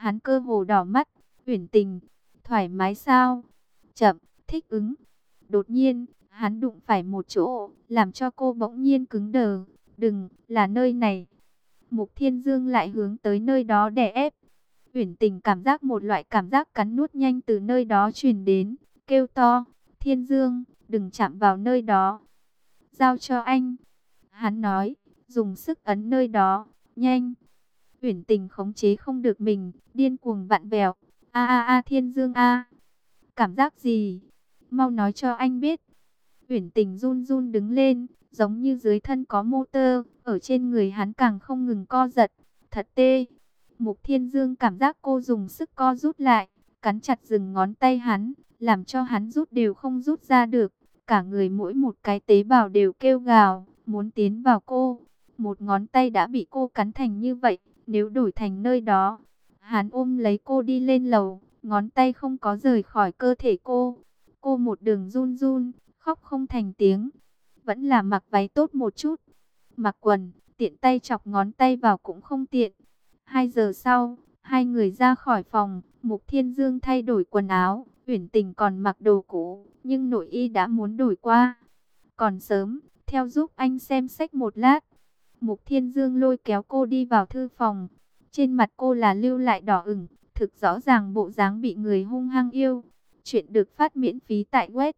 hắn cơ hồ đỏ mắt. Uyển Tình, thoải mái sao? Chậm, thích ứng. Đột nhiên, hắn đụng phải một chỗ, làm cho cô bỗng nhiên cứng đờ. Đừng, là nơi này. Mục Thiên Dương lại hướng tới nơi đó đè ép. Uyển Tình cảm giác một loại cảm giác cắn nuốt nhanh từ nơi đó truyền đến, kêu to, Thiên Dương, đừng chạm vào nơi đó. Giao cho anh. Hắn nói, dùng sức ấn nơi đó, nhanh. Uyển Tình khống chế không được mình, điên cuồng vặn vẹo. A a a Thiên Dương a. Cảm giác gì? Mau nói cho anh biết. Uyển Tình run run đứng lên, giống như dưới thân có motor, ở trên người hắn càng không ngừng co giật. Thật tê. Mục Thiên Dương cảm giác cô dùng sức co rút lại, cắn chặt dừng ngón tay hắn, làm cho hắn rút đều không rút ra được. Cả người mỗi một cái tế bào đều kêu gào, muốn tiến vào cô. Một ngón tay đã bị cô cắn thành như vậy, nếu đổi thành nơi đó. Hắn ôm lấy cô đi lên lầu, ngón tay không có rời khỏi cơ thể cô. Cô một đường run run, khóc không thành tiếng. Vẫn là mặc váy tốt một chút. Mặc quần, tiện tay chọc ngón tay vào cũng không tiện. 2 giờ sau, hai người ra khỏi phòng, Mục Thiên Dương thay đổi quần áo, Uyển Tình còn mặc đồ cũ, nhưng nội y đã muốn đổi qua. Còn sớm, theo giúp anh xem sách một lát. Mục Thiên Dương lôi kéo cô đi vào thư phòng. Trên mặt cô là lưu lại đỏ ửng, thực rõ ràng bộ dáng bị người hung hăng yêu. Chuyện được phát miễn phí tại web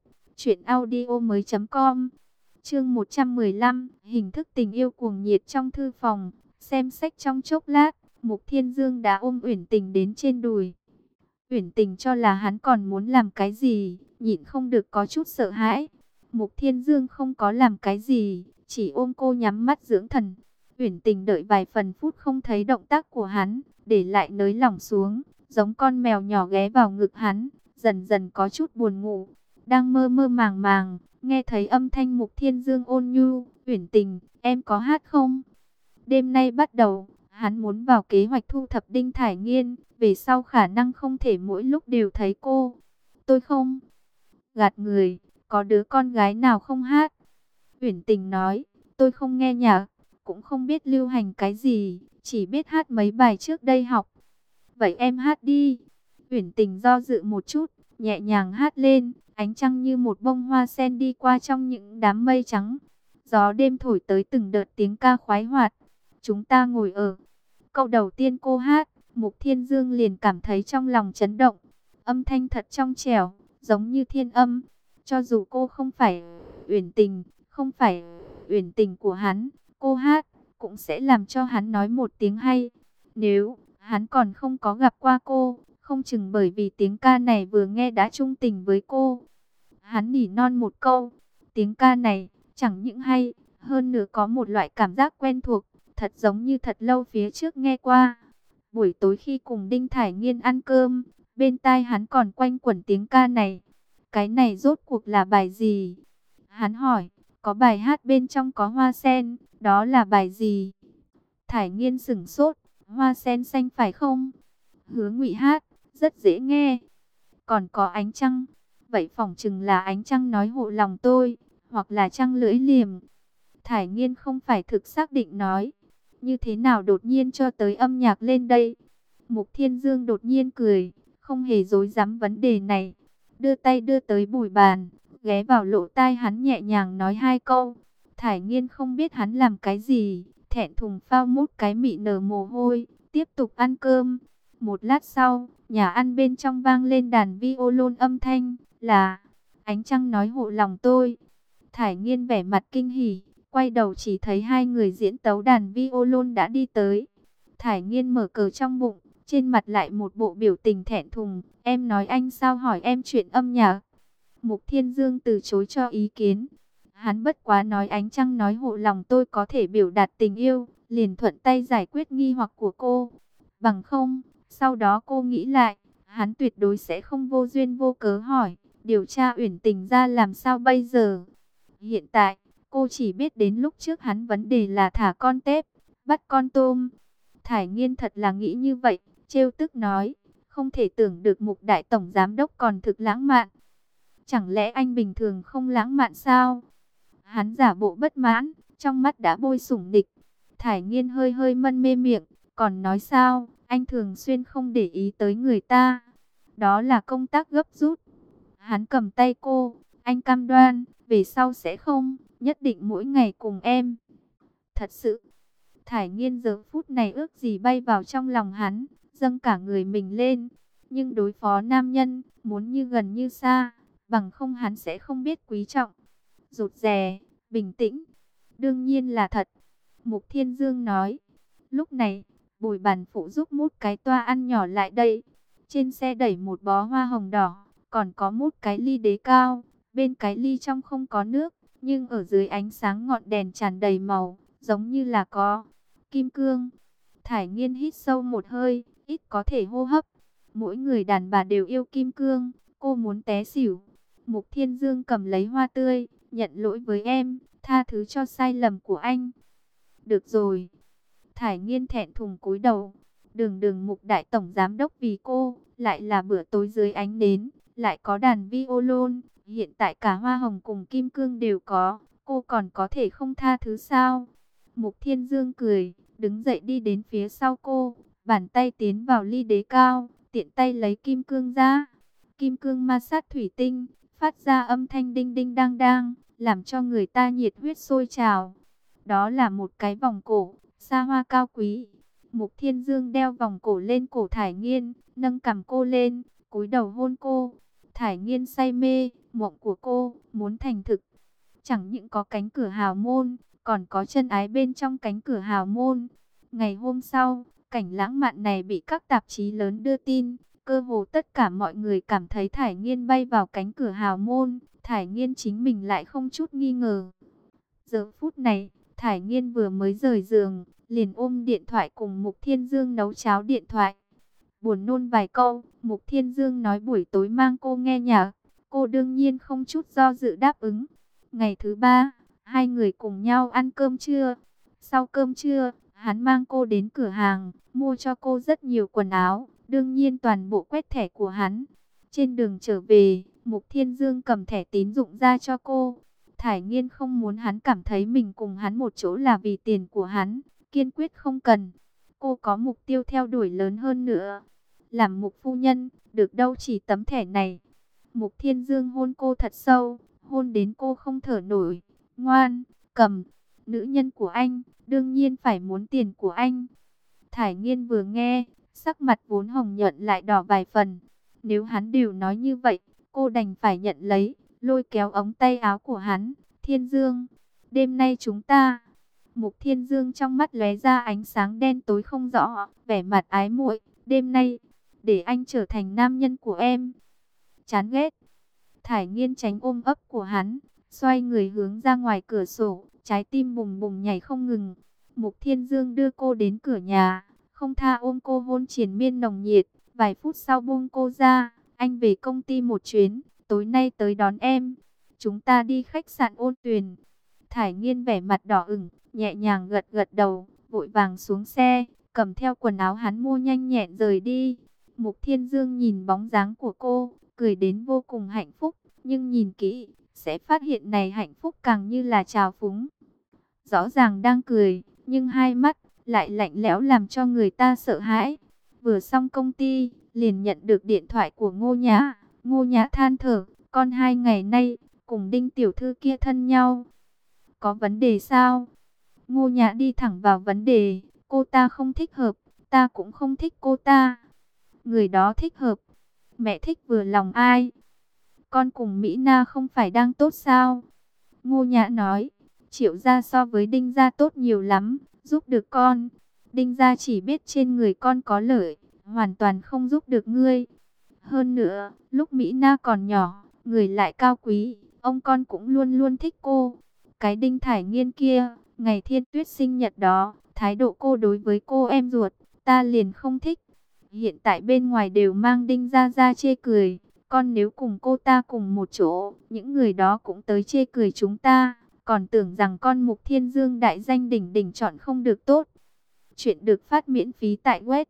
truyệnaudiomoi.com. Chương 115, hình thức tình yêu cuồng nhiệt trong thư phòng. Xem sách trong chốc lát, Mục Thiên Dương đã ôm Uyển Tình đến trên đùi. Uyển Tình cho là hắn còn muốn làm cái gì, nhịn không được có chút sợ hãi. Mục Thiên Dương không có làm cái gì, chỉ ôm cô nhắm mắt dưỡng thần. Uyển Tình đợi vài phần phút không thấy động tác của hắn, để lại nới lỏng xuống, giống con mèo nhỏ ghé vào ngực hắn, dần dần có chút buồn ngủ. Đang mơ mơ màng màng, nghe thấy âm thanh Mục Thiên Dương ôn nhu, Uyển Tình, em có hát không? Đêm nay bắt đầu, hắn muốn vào kế hoạch thu thập Đinh Thải Nghiên, về sau khả năng không thể mỗi lúc đều thấy cô. Tôi không gạt người, có đứa con gái nào không hát? Uyển Tình nói, tôi không nghe nhạc, cũng không biết lưu hành cái gì, chỉ biết hát mấy bài trước đây học. Vậy em hát đi. Uyển Tình do dự một chút, nhẹ nhàng hát lên, ánh trăng như một bông hoa sen đi qua trong những đám mây trắng. Gió đêm thổi tới từng đợt tiếng ca khoái hoạt. Chúng ta ngồi ở. Câu đầu tiên cô hát, Mục Thiên Dương liền cảm thấy trong lòng chấn động. Âm thanh thật trong trẻo, giống như thiên âm. Cho dù cô không phải Uyển Tình, không phải Uyển Tình của hắn, cô hát cũng sẽ làm cho hắn nói một tiếng hay. Nếu hắn còn không có gặp qua cô, không chừng bởi vì tiếng ca này vừa nghe đã chung tình với cô. Hắn nỉ non một câu, tiếng ca này chẳng những hay, hơn nữa có một loại cảm giác quen thuộc, thật giống như thật lâu phía trước nghe qua. Buổi tối khi cùng Đinh Thải Nghiên ăn cơm, bên tai hắn còn quanh quẩn tiếng ca này. Cái này rốt cuộc là bài gì? Hắn hỏi, có bài hát bên trong có hoa sen, đó là bài gì? Thải Nghiên sửng sốt, hoa sen xanh phải không? Hứa Ngụy hát, rất dễ nghe. Còn có ánh trăng, vậy phỏng chừng là ánh trăng nói hộ lòng tôi, hoặc là trăng lưỡi liềm. Thải Nghiên không phải thực xác định nói, như thế nào đột nhiên cho tới âm nhạc lên đây? Mục Thiên Dương đột nhiên cười, không hề dối dám vấn đề này, đưa tay đưa tới bùi bàn, ghé vào lỗ tai hắn nhẹ nhàng nói 2 câu. Thải Nghiên không biết hắn làm cái gì, thẹn thùng phao mút cái mị nở mồ hôi, tiếp tục ăn cơm. Một lát sau, nhà ăn bên trong vang lên đàn violon âm thanh, là ánh trăng nói hộ lòng tôi. Thải Nghiên vẻ mặt kinh hỉ, quay đầu chỉ thấy 2 người diễn tấu đàn violon đã đi tới. Thải Nghiên mở cờ trong bụng, trên mặt lại một bộ biểu tình thẹn thùng. Em nói anh sao hỏi em chuyện âm nhạc? Mục Thiên Dương từ chối cho ý kiến. Hắn bất quá nói ánh trăng nói hộ lòng tôi có thể biểu đạt tình yêu, liền thuận tay giải quyết nghi hoặc của cô. Bằng không, sau đó cô nghĩ lại, hắn tuyệt đối sẽ không vô duyên vô cớ hỏi, điều tra Uyển Tình ra làm sao bây giờ. Hiện tại, cô chỉ biết đến lúc trước hắn vấn đề là thả con tép, bắt con tôm. Thải Nghiên thật là nghĩ như vậy, trêu tức nói, không thể tưởng được Mục đại tổng giám đốc còn thực lãng mạn. Chẳng lẽ anh bình thường không lãng mạn sao? Hắn giả bộ bất mãn, trong mắt đã bôi sủng địch. Thải Nghiên hơi hơi mân mê miệng, còn nói sao, anh thường xuyên không để ý tới người ta. Đó là công tác gấp rút. Hắn cầm tay cô, anh cam đoan, về sau sẽ không, nhất định mỗi ngày cùng em. Thật sự, Thải Nghiên giờ phút này ước gì bay vào trong lòng hắn, dâng cả người mình lên. Nhưng đối phó nam nhân, muốn như gần như xa, bằng không hắn sẽ không biết quý trọng. Rụt rè, bình tĩnh, đương nhiên là thật. Mục Thiên Dương nói. Lúc này, Bùi Bản Phụ giúp mút cái toa ăn nhỏ lại đây. Trên xe đẩy một bó hoa hồng đỏ, còn có mút cái ly đế cao. Bên cái ly trong không có nước, nhưng ở dưới ánh sáng ngọn đèn tràn đầy màu, giống như là có kim cương. Thải Nghiên hít sâu một hơi, ít có thể hô hấp. Mỗi người đàn bà đều yêu kim cương, cô muốn té xỉu. Mục Thiên Dương cầm lấy hoa tươi, nhận lỗi với em, tha thứ cho sai lầm của anh. Được rồi. Thải Nghiên thẹn thùng cúi đầu. Đường Mục đại tổng giám đốc vì cô, lại là bữa tối dưới ánh nến, lại có đàn violon, hiện tại cả hoa hồng cùng kim cương đều có, cô còn có thể không tha thứ sao? Mục Thiên Dương cười, đứng dậy đi đến phía sau cô, bàn tay tiến vào ly đế cao, tiện tay lấy kim cương ra. Kim cương ma sát thủy tinh, phát ra âm thanh đinh đinh đang đang, làm cho người ta nhiệt huyết sôi trào. Đó là một cái vòng cổ, xa hoa cao quý. Mục Thiên Dương đeo vòng cổ lên cổ Thải Nghiên, nâng cằm cô lên, cúi đầu hôn cô. Thải Nghiên say mê, mộng của cô, muốn thành thực. Chẳng những có cánh cửa hào môn, còn có chân ái bên trong cánh cửa hào môn. Ngày hôm sau, cảnh lãng mạn này bị các tạp chí lớn đưa tin. Cơ hồ tất cả mọi người cảm thấy Thải Nghiên bay vào cánh cửa hào môn. Thải Nghiên chính mình lại không chút nghi ngờ. Giờ phút này, Thải Nghiên vừa mới rời giường, liền ôm điện thoại cùng Mục Thiên Dương nấu cháo điện thoại. Buồn nôn vài câu, Mục Thiên Dương nói buổi tối mang cô nghe nhạc. Cô đương nhiên không chút do dự đáp ứng. Ngày thứ ba, hai người cùng nhau ăn cơm trưa. Sau cơm trưa, hắn mang cô đến cửa hàng, mua cho cô rất nhiều quần áo. Đương nhiên toàn bộ quét thẻ của hắn. Trên đường trở về, Mục Thiên Dương cầm thẻ tín dụng ra cho cô. Thải Nghiên không muốn hắn cảm thấy mình cùng hắn một chỗ là vì tiền của hắn. Kiên quyết không cần. Cô có mục tiêu theo đuổi lớn hơn nữa. Làm Mục phu nhân, được đâu chỉ tấm thẻ này. Mục Thiên Dương hôn cô thật sâu, hôn đến cô không thở nổi. Ngoan, cầm, nữ nhân của anh, đương nhiên phải muốn tiền của anh. Thải Nghiên vừa nghe, sắc mặt vốn hồng nhuận lại đỏ vài phần. Nếu hắn đều nói như vậy, cô đành phải nhận lấy, lôi kéo ống tay áo của hắn. Thiên Dương, đêm nay chúng ta... Mục Thiên Dương trong mắt lóe ra ánh sáng đen tối không rõ, vẻ mặt ái muội. Đêm nay, để anh trở thành nam nhân của em. Chán ghét. Thải Nghiên tránh ôm ấp của hắn, xoay người hướng ra ngoài cửa sổ, trái tim bùng bùng nhảy không ngừng. Mục Thiên Dương đưa cô đến cửa nhà, không tha ôm cô hôn triền miên nồng nhiệt. Vài phút sau buông cô ra, anh về công ty một chuyến, tối nay tới đón em. Chúng ta đi khách sạn Ôn Tuyền. Thải Nghiên vẻ mặt đỏ ửng, nhẹ nhàng gật gật đầu, vội vàng xuống xe, cầm theo quần áo hắn mua nhanh nhẹn rời đi. Mục Thiên Dương nhìn bóng dáng của cô, cười đến vô cùng hạnh phúc, nhưng nhìn kỹ, sẽ phát hiện này hạnh phúc càng như là trào phúng. Rõ ràng đang cười, nhưng hai mắt lại lạnh lẽo làm cho người ta sợ hãi. Vừa xong công ty, liền nhận được điện thoại của Ngô Nhã. Ngô Nhã than thở, con 2 ngày nay, cùng Đinh tiểu thư kia thân nhau. Có vấn đề sao? Ngô Nhã đi thẳng vào vấn đề, cô ta không thích hợp, ta cũng không thích cô ta. Người đó thích hợp, mẹ thích vừa lòng ai? Con cùng Mỹ Na không phải đang tốt sao? Ngô Nhã nói, Triệu gia so với Đinh gia tốt nhiều lắm, giúp được con. Đinh gia chỉ biết trên người con có lợi, hoàn toàn không giúp được ngươi. Hơn nữa, lúc Mỹ Na còn nhỏ, người lại cao quý, ông con cũng luôn luôn thích cô. Cái Đinh Thải Nghiên kia, ngày Thiên Tuyết sinh nhật đó, thái độ cô đối với cô em ruột, ta liền không thích. Hiện tại bên ngoài đều mang Đinh gia ra chê cười, con nếu cùng cô ta cùng một chỗ, những người đó cũng tới chê cười chúng ta, còn tưởng rằng con Mục Thiên Dương đại danh đỉnh đỉnh chọn không được tốt. Chuyện được phát miễn phí tại web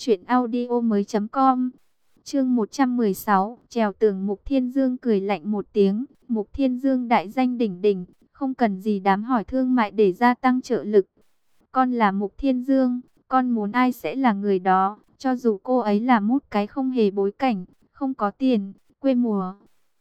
truyệnaudiomoi.com. Chương 116, trèo tường. Mục Thiên Dương cười lạnh một tiếng, Mục Thiên Dương đại danh đỉnh đỉnh, không cần gì đám hỏi thương mại để gia tăng trợ lực. Con là Mục Thiên Dương, con muốn ai sẽ là người đó, Cho dù cô ấy là một cái không hề bối cảnh, không có tiền, quê mùa.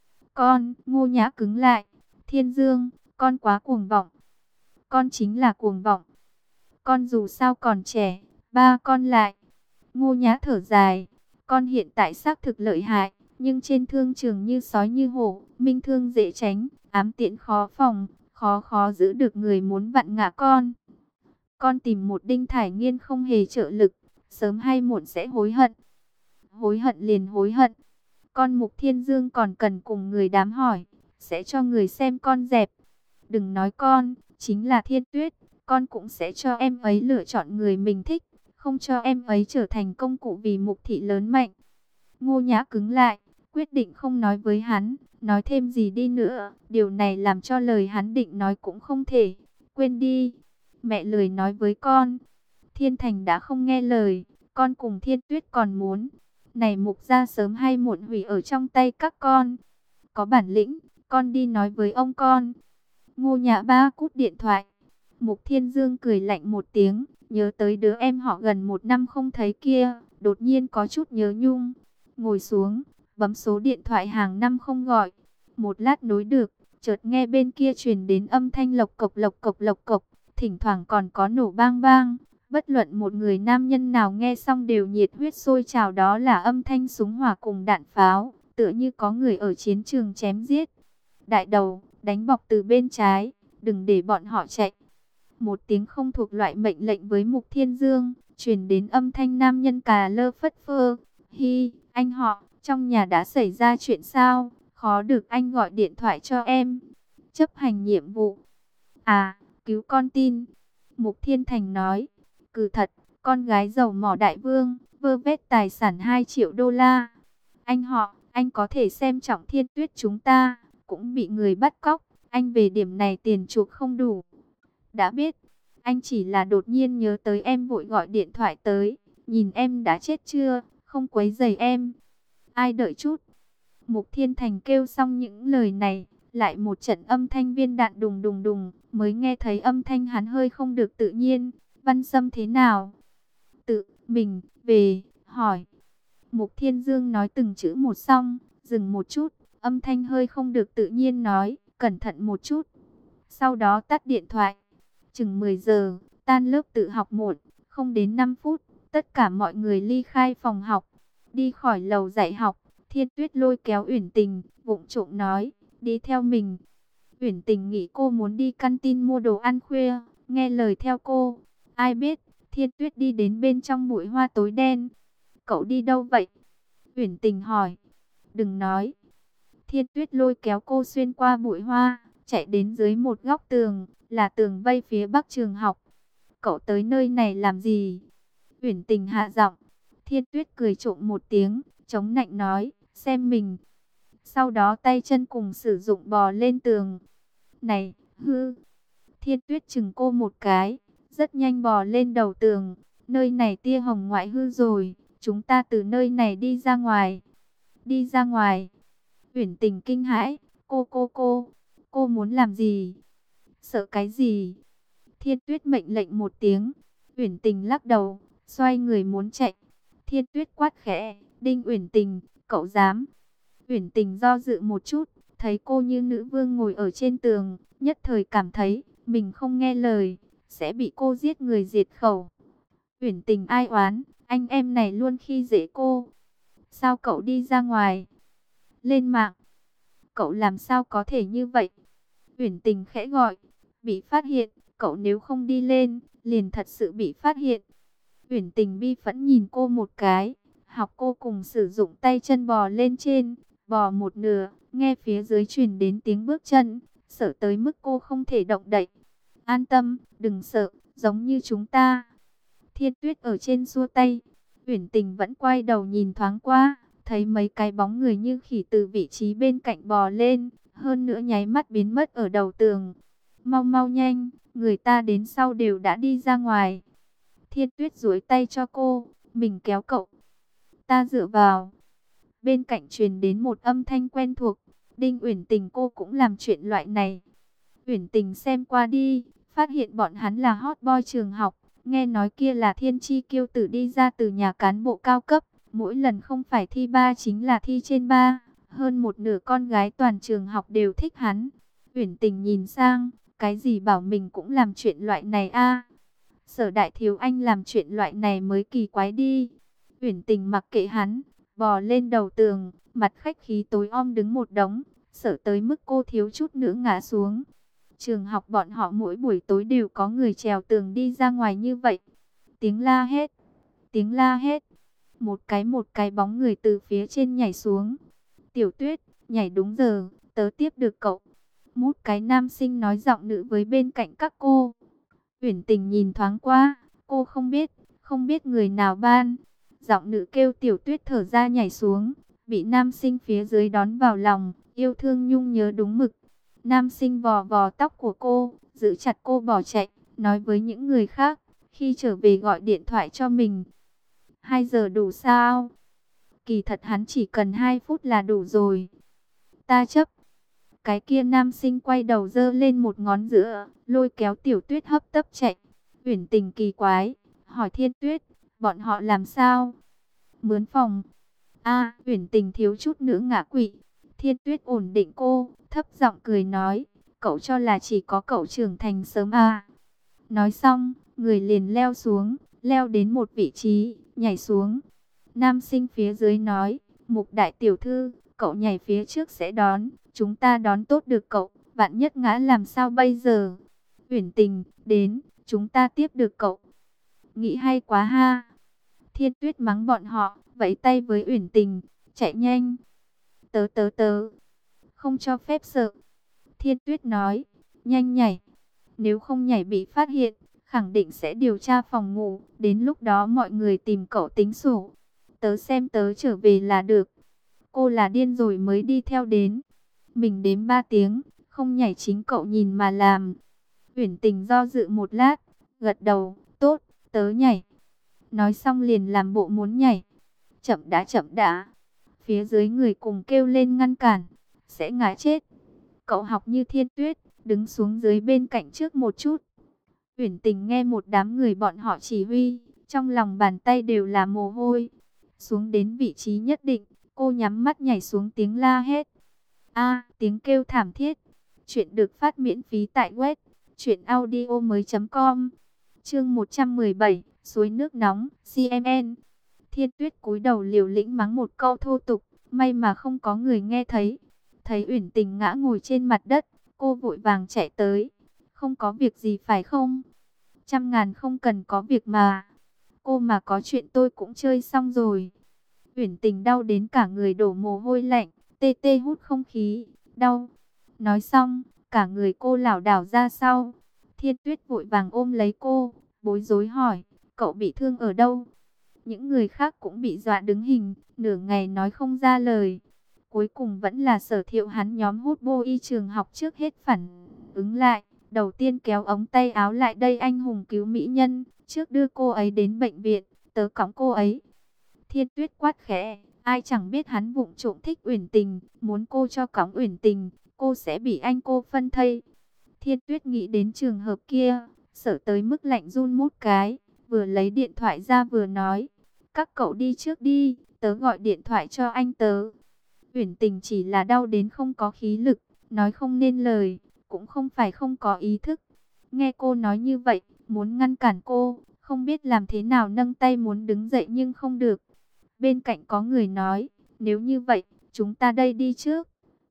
Con, Ngô Nhã cứng lại. Thiên Dương, con quá cuồng vọng. Con chính là cuồng vọng. Con dù sao còn trẻ, ba con lại. Ngô Nhã thở dài. Con hiện tại xác thực lợi hại, nhưng trên thương trường như sói như hổ, minh thương dễ tránh, ám tiễn khó phòng, khó giữ được người muốn vặn ngã con. Con tìm một Đinh Thải Nghiên không hề trợ lực, sớm hay muộn sẽ hối hận. Hối hận liền hối hận. Con Mục Thiên Dương còn cần cùng người đám hỏi, sẽ cho người xem con dẹp. Đừng nói con, chính là Thiên Tuyết, con cũng sẽ cho em ấy lựa chọn người mình thích, không cho em ấy trở thành công cụ vì Mục thị lớn mạnh. Ngô Nhã cứng lại, quyết định không nói với hắn, nói thêm gì đi nữa, điều này làm cho lời hắn định nói cũng không thể. Quên đi, mẹ lười nói với con. Thiên Thành đã không nghe lời, con cùng Thiên Tuyết còn muốn. Này Mục gia sớm hay muộn hủy ở trong tay các con. Có bản lĩnh, con đi nói với ông con. Ngô Nhã ba cút điện thoại. Mục Thiên Dương cười lạnh một tiếng, nhớ tới đứa em họ gần 1 năm không thấy kia, đột nhiên có chút nhớ nhung. Ngồi xuống, bấm số điện thoại hàng năm không gọi. Một lát nối được, chợt nghe bên kia truyền đến âm thanh lộc cộc lộc cộc lộc cộc, thỉnh thoảng còn có nổ bang bang. Bất luận một người nam nhân nào nghe xong đều nhiệt huyết sôi trào, đó là âm thanh súng hỏa cùng đạn pháo, tựa như có người ở chiến trường chém giết. Đại đầu, đánh bọc từ bên trái, đừng để bọn họ chạy. Một tiếng không thuộc loại mệnh lệnh với Mục Thiên Dương, truyền đến âm thanh nam nhân cà lơ phất phơ. Hi, anh họ, trong nhà đã xảy ra chuyện sao? Khó được anh gọi điện thoại cho em. Chấp hành nhiệm vụ. À, cứu con tin. Mục Thiên Thành nói. Cứ thật, con gái giàu mỏ đại vương, vơ vét tài sản 2 triệu đô la. Anh họ, anh có thể xem trọng Thiên Tuyết chúng ta, cũng bị người bắt cóc. Anh về điểm này tiền chuộc không đủ. Đã biết, anh chỉ là đột nhiên nhớ tới em vội gọi điện thoại tới. Nhìn em đã chết chưa, không quấy rầy em. Ai đợi chút. Mục Thiên Thành kêu xong những lời này, lại một trận âm thanh viên đạn đùng đùng đùng, mới nghe thấy âm thanh hắn hơi không được tự nhiên. Văn Sâm thế nào? Tự mình về hỏi. Mục Thiên Dương nói từng chữ một xong, dừng một chút, âm thanh hơi không được tự nhiên nói, cẩn thận một chút. Sau đó tắt điện thoại. Chừng 10 giờ, tan lớp tự học muộn, không đến 5 phút, tất cả mọi người ly khai phòng học, đi khỏi lầu dạy học. Thiên Tuyết lôi kéo Uyển Tình, vụng trộm nói, đi theo mình. Uyển Tình nghĩ cô muốn đi canteen mua đồ ăn khuya, nghe lời theo cô. Ai biết, Thiên Tuyết đi đến bên trong bụi hoa tối đen. Cậu đi đâu vậy? Uyển Tình hỏi. Đừng nói. Thiên Tuyết lôi kéo cô xuyên qua bụi hoa, chạy đến dưới một góc tường, là tường vây phía bắc trường học. Cậu tới nơi này làm gì? Uyển Tình hạ giọng. Thiên Tuyết cười trộm một tiếng, chống nạnh nói, xem mình. Sau đó tay chân cùng sử dụng bò lên tường. Này, hư. Thiên Tuyết chừng cô một cái, rất nhanh bò lên đầu tường. Nơi này tia hồng ngoại hư rồi, chúng ta từ nơi này đi ra ngoài. Đi ra ngoài. Uyển Tình kinh hãi, cô muốn làm gì? Sợ cái gì? Thiên Tuyết mệnh lệnh một tiếng. Uyển Tình lắc đầu, xoay người muốn chạy. Thiên Tuyết quát khẽ, Đinh Uyển Tình, cậu dám? Uyển Tình do dự một chút, thấy cô như nữ vương ngồi ở trên tường, nhất thời cảm thấy mình không nghe lời, sẽ bị cô giết người diệt khẩu. Uyển Tình ai oán, anh em này luôn khi dễ cô. Sao cậu đi ra ngoài? Lên mạng. Cậu làm sao có thể như vậy? Uyển Tình khẽ gọi, bị phát hiện, cậu nếu không đi lên, liền thật sự bị phát hiện. Uyển Tình bi phẫn nhìn cô một cái, học cô cùng sử dụng tay chân bò lên trên, bò một nửa, nghe phía dưới truyền đến tiếng bước chân, sợ tới mức cô không thể động đậy. An tâm, đừng sợ, giống như chúng ta. Thiên Tuyết ở trên xua tay, Uyển Tình vẫn quay đầu nhìn thoáng qua, thấy mấy cái bóng người như khỉ từ vị trí bên cạnh bò lên, hơn nữa nháy mắt biến mất ở đầu tường. Mau mau nhanh, người ta đến sau đều đã đi ra ngoài. Thiên Tuyết duỗi tay cho cô, mình kéo cậu. Ta dựa vào. Bên cạnh truyền đến một âm thanh quen thuộc, Đinh Uyển Tình cô cũng làm chuyện loại này. Uyển Tình xem qua đi, phát hiện bọn hắn là hot boy trường học, Nghe nói kia là thiên chi kiêu tử đi ra từ nhà cán bộ cao cấp, mỗi lần không phải thi ba chính là thi trên ba. Hơn một nửa con gái toàn trường học đều thích hắn. Uyển Tình nhìn sang, cái gì bảo mình cũng làm chuyện loại này a? Sở Đại Thiếu Anh làm chuyện loại này mới kỳ quái đi. Uyển Tình mặc kệ hắn, bò lên đầu tường, mặt khách khí tối om đứng một đống, sợ tới mức cô thiếu chút nữa ngã xuống. Trường học bọn họ mỗi buổi tối đều có người trèo tường đi ra ngoài như vậy. Tiếng la hét, tiếng la hét. Một cái bóng người từ phía trên nhảy xuống. Tiểu Tuyết, nhảy đúng giờ, tớ tiếp được cậu. Một cái nam sinh nói giọng nữ với bên cạnh các cô. Uyển Tình nhìn thoáng qua, cô không biết người nào ban. Giọng nữ kêu Tiểu Tuyết thở ra nhảy xuống, bị nam sinh phía dưới đón vào lòng, yêu thương nhung nhớ đúng mực. Nam sinh vò vò tóc của cô, giữ chặt cô bỏ chạy, nói với những người khác, khi trở về gọi điện thoại cho mình. 2 giờ đủ sao? Kỳ thật hắn chỉ cần 2 phút là đủ rồi. Ta chấp. Cái kia nam sinh quay đầu giơ lên một ngón giữa, lôi kéo Tiểu Tuyết hấp tấp chạy. Uyển Tình kỳ quái, hỏi Thiên Tuyết, bọn họ làm sao? Mướn phòng. A, Uyển Tình thiếu chút nữa ngã quỵ. Thiên Tuyết ổn định cô, thấp giọng cười nói, cậu cho là chỉ có cậu trưởng thành sớm à? Nói xong, người liền leo xuống, leo đến một vị trí, nhảy xuống. Nam sinh phía dưới nói, Mục đại tiểu thư, cậu nhảy phía trước sẽ đón, chúng ta đón tốt được cậu, vạn nhất ngã làm sao bây giờ? Uyển Tình, đến, chúng ta tiếp được cậu. Nghĩ hay quá ha. Thiên Tuyết mắng bọn họ, vẫy tay với Uyển Tình, chạy nhanh. Tớ, không cho phép sợ. Thiên Tuyết nói, nhanh nhảy. Nếu không nhảy bị phát hiện, khẳng định sẽ điều tra phòng ngủ, đến lúc đó mọi người tìm cậu tính sổ. Tớ xem tớ trở về là được. Cô là điên rồi mới đi theo đến. Mình đếm 3 tiếng, không nhảy chính cậu nhìn mà làm. Uyển Tình do dự một lát, gật đầu, tốt, tớ nhảy. Nói xong liền làm bộ muốn nhảy. Chậm đã. Phía dưới người cùng kêu lên ngăn cản, sẽ ngã chết. Cậu học như Thiên Tuyết, đứng xuống dưới bên cạnh trước một chút. Uyển Tình nghe một đám người bọn họ chỉ huy, trong lòng bàn tay đều là mồ hôi. Xuống đến vị trí nhất định, cô nhắm mắt nhảy xuống tiếng la hét. A, tiếng kêu thảm thiết. Chuyện được phát miễn phí tại web truyệnaudiomoi.com. Chương 117, suối nước nóng, CMN. Thiên Tuyết cúi đầu liều lĩnh mắng một câu thô tục, may mà không có người nghe thấy. Thấy Uyển Tình ngã ngồi trên mặt đất, cô vội vàng chạy tới. Không có việc gì phải không? 100.000 không cần có việc mà. Cô mà có chuyện tôi cũng chơi xong rồi. Uyển Tình đau đến cả người đổ mồ hôi lạnh, tê tê hút không khí, đau. Nói xong, cả người cô lảo đảo ra sau. Thiên Tuyết vội vàng ôm lấy cô, bối rối hỏi, cậu bị thương ở đâu? Những người khác cũng bị dọa đứng hình, nửa ngày nói không ra lời. Cuối cùng vẫn là Sở Thiệu hắn nhóm hút bô y trường học trước hết phản ứng lại. Đầu tiên kéo ống tay áo lại đây anh hùng cứu mỹ nhân, trước đưa cô ấy đến bệnh viện, tớ cõng cô ấy. Thiên Tuyết quát khẽ, ai chẳng biết hắn vụng trộm thích Uyển Tình, muốn cô cho cõng Uyển Tình, cô sẽ bị anh cô phân thây. Thiên Tuyết nghĩ đến trường hợp kia, sợ tới mức lạnh run một cái, vừa lấy điện thoại ra vừa nói, các cậu đi trước đi, tớ gọi điện thoại cho anh tớ. Uyển Tình chỉ là đau đến không có khí lực, nói không nên lời, cũng không phải không có ý thức. Nghe cô nói như vậy, muốn ngăn cản cô, không biết làm thế nào nâng tay muốn đứng dậy nhưng không được. Bên cạnh có người nói, nếu như vậy, chúng ta đây đi trước.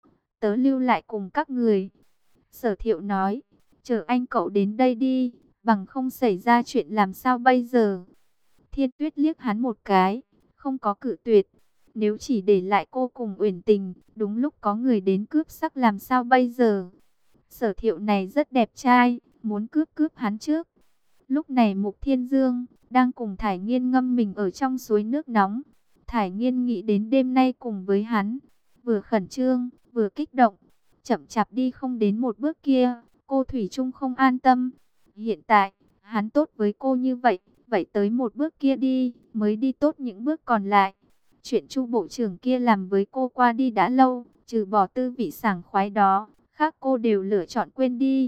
Tớ lưu lại cùng các người. Sở Thiệu nói, chờ anh cậu đến đây đi, bằng không xảy ra chuyện làm sao bây giờ. Thiên Tuyết liếc hắn một cái, không có cự tuyệt. Nếu chỉ để lại cô cùng Uyển Tình, đúng lúc có người đến cướp sắc làm sao bây giờ. Sở Thiệu này rất đẹp trai, muốn cướp hắn trước. Lúc này Mục Thiên Dương đang cùng Thải Nghiên ngâm mình ở trong suối nước nóng. Thải Nghiên nghĩ đến đêm nay cùng với hắn, vừa khẩn trương, vừa kích động. Chậm chạp đi không đến một bước kia, cô thủy chung không an tâm. Hiện tại, hắn tốt với cô như vậy, vậy tới một bước kia đi, mới đi tốt những bước còn lại. Chuyện Chu bộ trưởng kia làm với cô qua đi đã lâu, trừ bỏ tư vị sảng khoái đó, khác cô đều lựa chọn quên đi.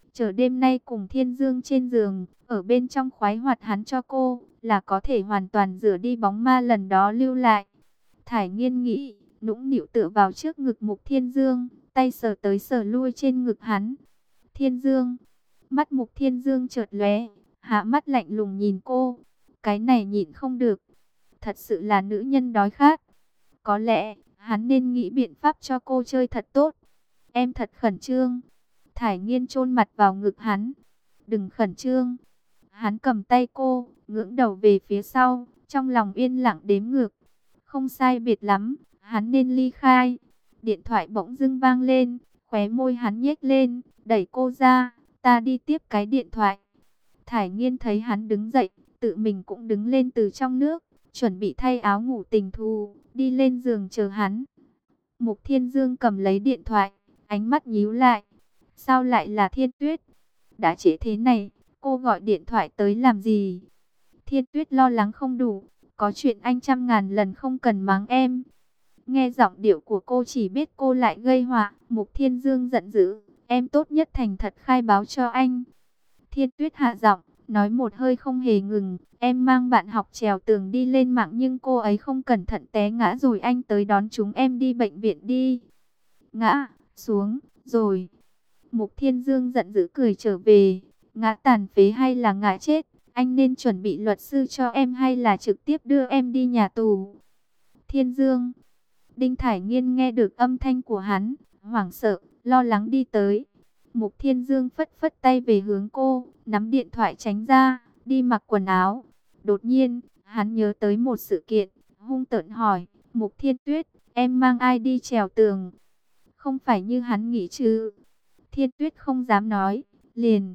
chờ đêm nay cùng Thiên Dương trên giường, ở bên trong khoái hoạt hắn cho cô, là có thể hoàn toàn rửa đi bóng ma lần đó lưu lại. Thải Nghiên nghĩ, nũng nịu tựa vào trước ngực Mục Thiên Dương, tay sờ tới sờ lui trên ngực hắn. Thiên Dương, mắt Mục Thiên Dương chợt lóe, hạ mắt lạnh lùng nhìn cô. Cái này nhịn không được, thật sự là nữ nhân đói khát. Có lẽ, hắn nên nghĩ biện pháp cho cô chơi thật tốt. Em thật khẩn trương. Thải Nghiên chôn mặt vào ngực hắn. Đừng khẩn trương. Hắn cầm tay cô, ngưỡng đầu về phía sau, trong lòng yên lặng đếm ngược. Không sai biệt lắm, hắn nên ly khai. Điện thoại bỗng dưng vang lên, khóe môi hắn nhếch lên, đẩy cô ra, ta đi tiếp cái điện thoại. Thải Nghiên thấy hắn đứng dậy, tự mình cũng đứng lên từ trong nước, chuẩn bị thay áo ngủ tình thù, đi lên giường chờ hắn. Mục Thiên Dương cầm lấy điện thoại, ánh mắt nhíu lại. Sao lại là Thiên Tuyết? Đã trễ thế này, cô gọi điện thoại tới làm gì? Thiên Tuyết lo lắng không đủ, có chuyện anh trăm ngàn lần không cần mắng em. Nghe giọng điệu của cô chỉ biết cô lại gây họa. Mục Thiên Dương giận dữ, em tốt nhất thành thật khai báo cho anh. Thiên Tuyết hạ giọng, nói một hơi không hề ngừng, em mang bạn học trèo tường đi lên mạng nhưng cô ấy không cẩn thận té ngã rồi anh tới đón chúng em đi bệnh viện đi. Ngã xuống rồi. Mục Thiên Dương giận dữ cười trở về, ngã tàn phế hay là ngã chết, anh nên chuẩn bị luật sư cho em hay là trực tiếp đưa em đi nhà tù. Thiên Dương. Đinh Thải Nghiên nghe được âm thanh của hắn, hoảng sợ, lo lắng đi tới. Mục Thiên Dương phất phất tay về hướng cô, nắm điện thoại tránh ra, đi mặc quần áo. Đột nhiên, hắn nhớ tới một sự kiện, hung tợn hỏi, Mục Thiên Tuyết, em mang ai đi trèo tường? Không phải như hắn nghĩ chứ? Thiên Tuyết không dám nói, liền,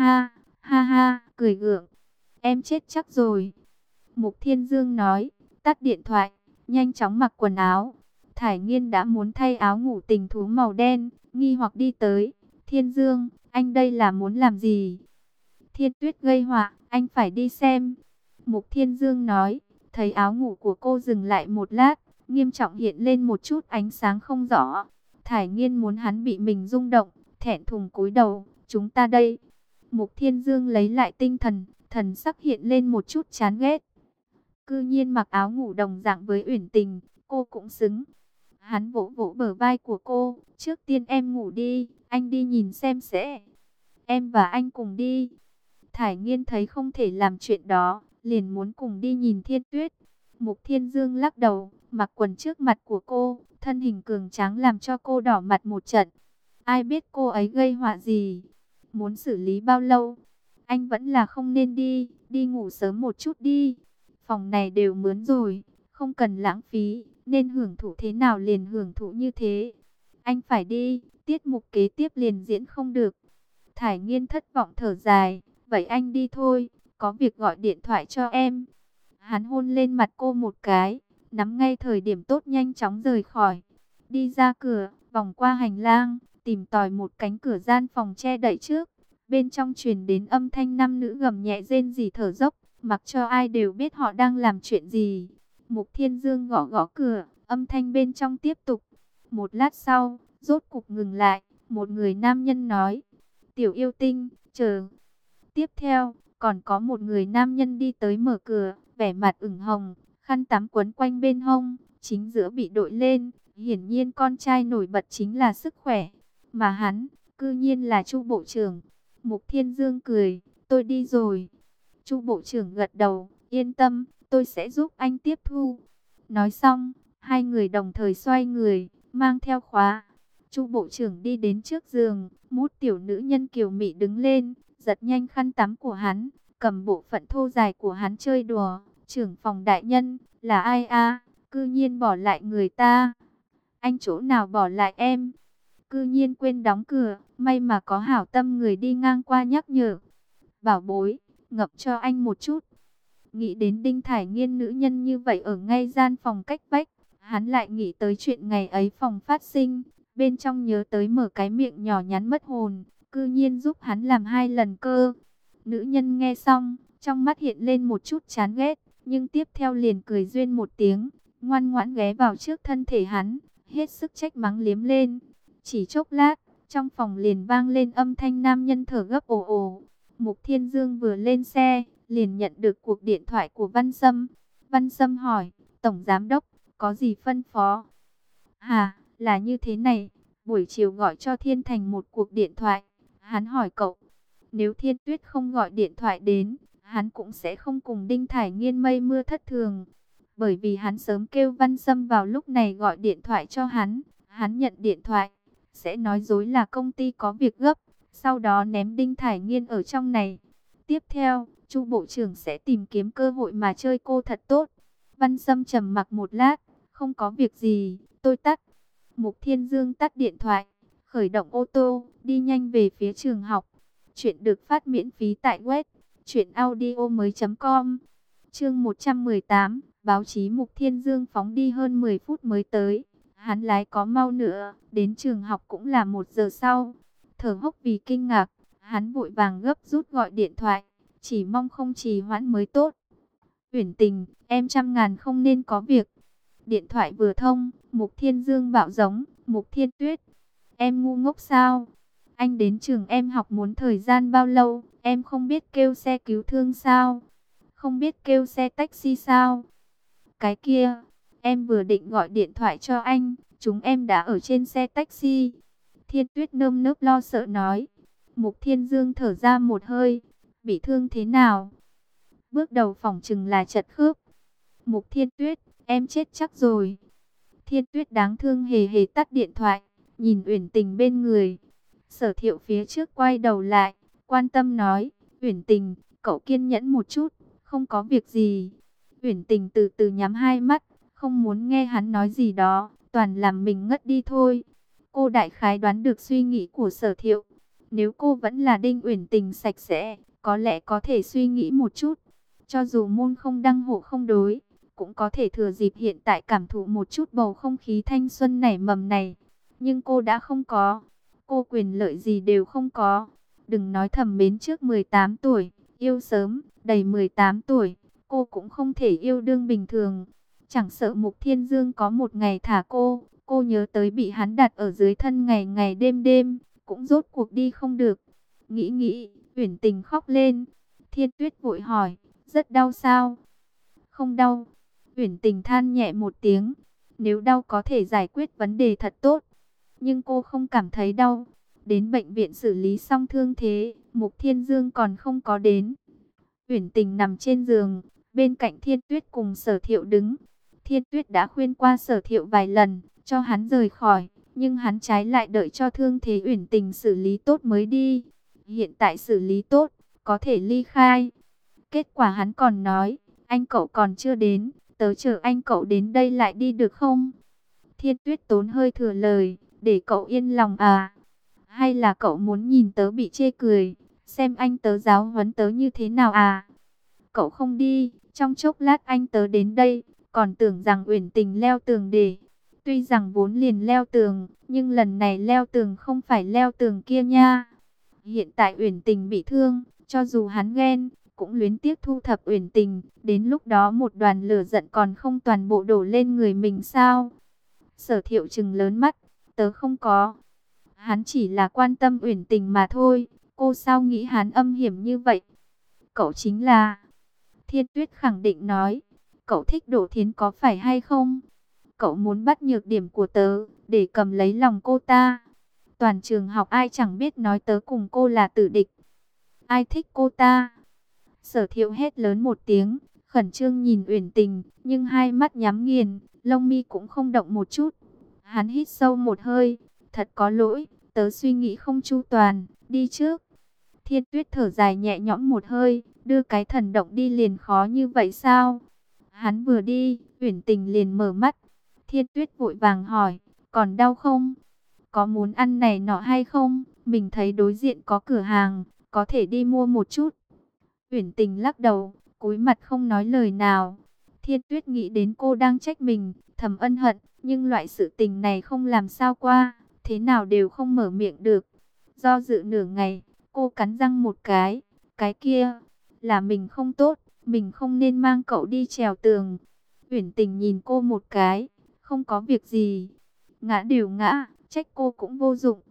ha ha, cười gượng. Em chết chắc rồi. Mục Thiên Dương nói, tắt điện thoại, nhanh chóng mặc quần áo. Thải Nghiên đã muốn thay áo ngủ tình thú màu đen, nghi hoặc đi tới. Thiên Dương, anh đây là muốn làm gì? Thiên Tuyết gây họa, anh phải đi xem. Mục Thiên Dương nói, thấy áo ngủ của cô dừng lại một lát, nghiêm trọng hiện lên một chút ánh sáng không rõ. Thải Nghiên muốn hắn bị mình rung động, thẹn thùng cúi đầu, chúng ta đây. Mục Thiên Dương lấy lại tinh thần, thần sắc hiện lên một chút chán ghét. Cư nhiên mặc áo ngủ đồng dạng với Uyển Tình, cô cũng xứng. Hắn vỗ vỗ bờ vai của cô, trước tiên em ngủ đi, anh đi nhìn xem sẽ. Em và anh cùng đi. Thải Nghiên thấy không thể làm chuyện đó, liền muốn cùng đi nhìn Thiên Tuyết. Mục Thiên Dương lắc đầu, mặc quần trước mặt của cô, thân hình cường tráng làm cho cô đỏ mặt một trận. Ai biết cô ấy gây họa gì? Muốn xử lý bao lâu? Anh vẫn là không nên đi, đi ngủ sớm một chút đi. Phòng này đều mướn rồi, không cần lãng phí, nên hưởng thụ thế nào liền hưởng thụ như thế. Anh phải đi, tiết mục kế tiếp liền diễn không được. Thải Nghiên thất vọng thở dài, vậy anh đi thôi, có việc gọi điện thoại cho em. Hắn hôn lên mặt cô một cái, nắm ngay thời điểm tốt nhanh chóng rời khỏi. Đi ra cửa, vòng qua hành lang, tìm tòi một cánh cửa gian phòng che đậy trước. Bên trong truyền đến âm thanh nam nữ gầm nhẹ rên rỉ thở dốc, mặc cho ai đều biết họ đang làm chuyện gì. Mục Thiên Dương gõ gõ cửa, âm thanh bên trong tiếp tục. Một lát sau, rốt cục ngừng lại, một người nam nhân nói, Tiểu yêu tinh, chờ. Tiếp theo, còn có một người nam nhân đi tới mở cửa, vẻ mặt ửng hồng, khăn tắm quấn quanh bên hông, chính giữa bị đội lên. Hiển nhiên con trai nổi bật chính là sức khỏe, mà hắn, cư nhiên là Chu Bộ trưởng. Mục Thiên Dương cười, tôi đi rồi. Chu Bộ trưởng gật đầu, yên tâm, tôi sẽ giúp anh tiếp thu. Nói xong, hai người đồng thời xoay người, mang theo khóa. Chu Bộ trưởng đi đến trước giường, mút tiểu nữ nhân kiều mị đứng lên, giật nhanh khăn tắm của hắn, cầm bộ phận thô dài của hắn chơi đùa. Trưởng phòng đại nhân, là ai a? Cư nhiên bỏ lại người ta. Anh chỗ nào bỏ lại em? Cư nhiên quên đóng cửa, may mà có hảo tâm người đi ngang qua nhắc nhở. Bảo bối, ngậm cho anh một chút. Nghĩ đến Đinh Thải Nghiên nữ nhân như vậy ở ngay gian phòng cách vách, hắn lại nghĩ tới chuyện ngày ấy phòng phát sinh, bên trong nhớ tới mở cái miệng nhỏ nhắn mất hồn, cư nhiên giúp hắn làm 2 lần cơ. Nữ nhân nghe xong, trong mắt hiện lên một chút chán ghét, nhưng tiếp theo liền cười duyên một tiếng, ngoan ngoãn ghé vào trước thân thể hắn, hết sức trách mắng liếm lên. Chỉ chốc lát, Trong phòng liền vang lên âm thanh nam nhân thở gấp ồ ồ. Mục Thiên Dương vừa lên xe, liền nhận được cuộc điện thoại của Văn Sâm. Văn Sâm hỏi, Tổng Giám Đốc, có gì phân phó? Hà, là như thế này, buổi chiều gọi cho Thiên Thành một cuộc điện thoại. Hắn hỏi cậu, nếu Thiên Tuyết không gọi điện thoại đến, hắn cũng sẽ không cùng Đinh Thải Nghiên mây mưa thất thường. Bởi vì hắn sớm kêu Văn Sâm vào lúc này gọi điện thoại cho hắn. Hắn nhận điện thoại, sẽ nói dối là công ty có việc gấp, sau đó ném Đinh Thải Nghiên ở trong này. Tiếp theo, Chu Bộ trưởng sẽ tìm kiếm cơ hội mà chơi cô thật tốt. Văn Sâm trầm mặc một lát, không có việc gì, tôi tắt. Mục Thiên Dương tắt điện thoại, khởi động ô tô, đi nhanh về phía trường học. Chuyện được phát miễn phí tại web truyệnaudiomoi.com. Chương 118, báo chí Mục Thiên Dương phóng đi hơn 10 phút mới tới. Hắn lái có mau nữa, đến trường học cũng là 1 giờ sau. Thở hốc vì kinh ngạc, hắn vội vàng gấp rút gọi điện thoại, chỉ mong không trì hoãn mới tốt. Uyển Tình, em trăm ngàn không nên có việc. Điện thoại vừa thông, Mục Thiên Dương bạo giống, Mục Thiên Tuyết, em ngu ngốc sao? Anh đến trường em học muốn thời gian bao lâu, em không biết kêu xe cứu thương sao? Không biết kêu xe taxi sao? Cái kia, em vừa định gọi điện thoại cho anh, chúng em đã ở trên xe taxi. Thiên Tuyết nơm nớp lo sợ nói. Mục Thiên Dương thở ra một hơi, bị thương thế nào? Bước đầu phỏng chừng là chật khớp. Mục Thiên Tuyết, em chết chắc rồi. Thiên Tuyết đáng thương hề hề tắt điện thoại, nhìn Uyển Tình bên người. Sở Thiệu phía trước quay đầu lại, quan tâm nói, Uyển Tình, cậu kiên nhẫn một chút, không có việc gì. Uyển Tình từ từ nhắm hai mắt, không muốn nghe hắn nói gì đó, toàn làm mình ngất đi thôi. Cô đại khái đoán được suy nghĩ của Sở Thiệu. Nếu cô vẫn là Đinh Uyển Tình sạch sẽ, có lẽ có thể suy nghĩ một chút. Cho dù môn không đăng hộ không đối, cũng có thể thừa dịp hiện tại cảm thụ một chút bầu không khí thanh xuân nảy mầm này. Nhưng cô đã không có. Cô quyền lợi gì đều không có. Đừng nói thầm mến trước 18 tuổi, yêu sớm, đầy 18 tuổi, cô cũng không thể yêu đương bình thường. Chẳng sợ Mục Thiên Dương có một ngày thả cô nhớ tới bị hắn đặt ở dưới thân ngày ngày đêm đêm, cũng rốt cuộc đi không được. Nghĩ, Uyển Tình khóc lên. Thiên Tuyết vội hỏi, rất đau sao? Không đau. Uyển Tình than nhẹ một tiếng, nếu đau có thể giải quyết vấn đề thật tốt. Nhưng cô không cảm thấy đau. Đến bệnh viện xử lý xong thương thế, Mục Thiên Dương còn không có đến. Uyển Tình nằm trên giường, bên cạnh Thiên Tuyết cùng Sở Thiệu đứng. Thiên Tuyết đã khuyên qua Sở Thiệu vài lần, cho hắn rời khỏi, nhưng hắn trái lại đợi cho thương thế Uyển Tình xử lý tốt mới đi. Hiện tại xử lý tốt, có thể ly khai. Kết quả hắn còn nói, anh cậu còn chưa đến, tớ chờ anh cậu đến đây lại đi được không? Thiên Tuyết tốn hơi thừa lời, để cậu yên lòng à? Hay là cậu muốn nhìn tớ bị chê cười, xem anh tớ giáo huấn tớ như thế nào à? Cậu không đi, trong chốc lát anh tớ đến đây, còn tưởng rằng Uyển Tình leo tường để. Tuy rằng vốn liền leo tường, nhưng lần này leo tường không phải leo tường kia nha. Hiện tại Uyển Tình bị thương, cho dù hắn ghen, cũng luyến tiếc thu thập Uyển Tình. Đến lúc đó một đoàn lửa giận còn không toàn bộ đổ lên người mình sao? Sở Thiệu trừng lớn mắt, tớ không có. Hắn chỉ là quan tâm Uyển Tình mà thôi. Cô sao nghĩ hắn âm hiểm như vậy? Cậu chính là... Thiên Tuyết khẳng định nói. Cậu thích Đỗ Thiến có phải hay không? Cậu muốn bắt nhược điểm của tớ, để cầm lấy lòng cô ta. Toàn trường học ai chẳng biết nói tớ cùng cô là tử địch. Ai thích cô ta? Sở Thiệu hét lớn một tiếng, khẩn trương nhìn Uyển Tình, nhưng hai mắt nhắm nghiền, lông mi cũng không động một chút. Hắn hít sâu một hơi, thật có lỗi, tớ suy nghĩ không chu toàn, đi trước. Thiên Tuyết thở dài nhẹ nhõm một hơi, đưa cái thần động đi liền khó như vậy sao? Hắn vừa đi, Uyển Tình liền mở mắt. Thiên Tuyết vội vàng hỏi, còn đau không? Có muốn ăn này nọ hay không? Mình thấy đối diện có cửa hàng, có thể đi mua một chút. Uyển Tình lắc đầu, cúi mặt không nói lời nào. Thiên Tuyết nghĩ đến cô đang trách mình, thầm ân hận, nhưng loại sự tình này không làm sao qua, thế nào đều không mở miệng được. Do dự nửa ngày, cô cắn răng một cái kia, là mình không tốt, mình không nên mang cậu đi trèo tường. Uyển Tình nhìn cô một cái, không có việc gì. Ngã đều ngã, trách cô cũng vô dụng.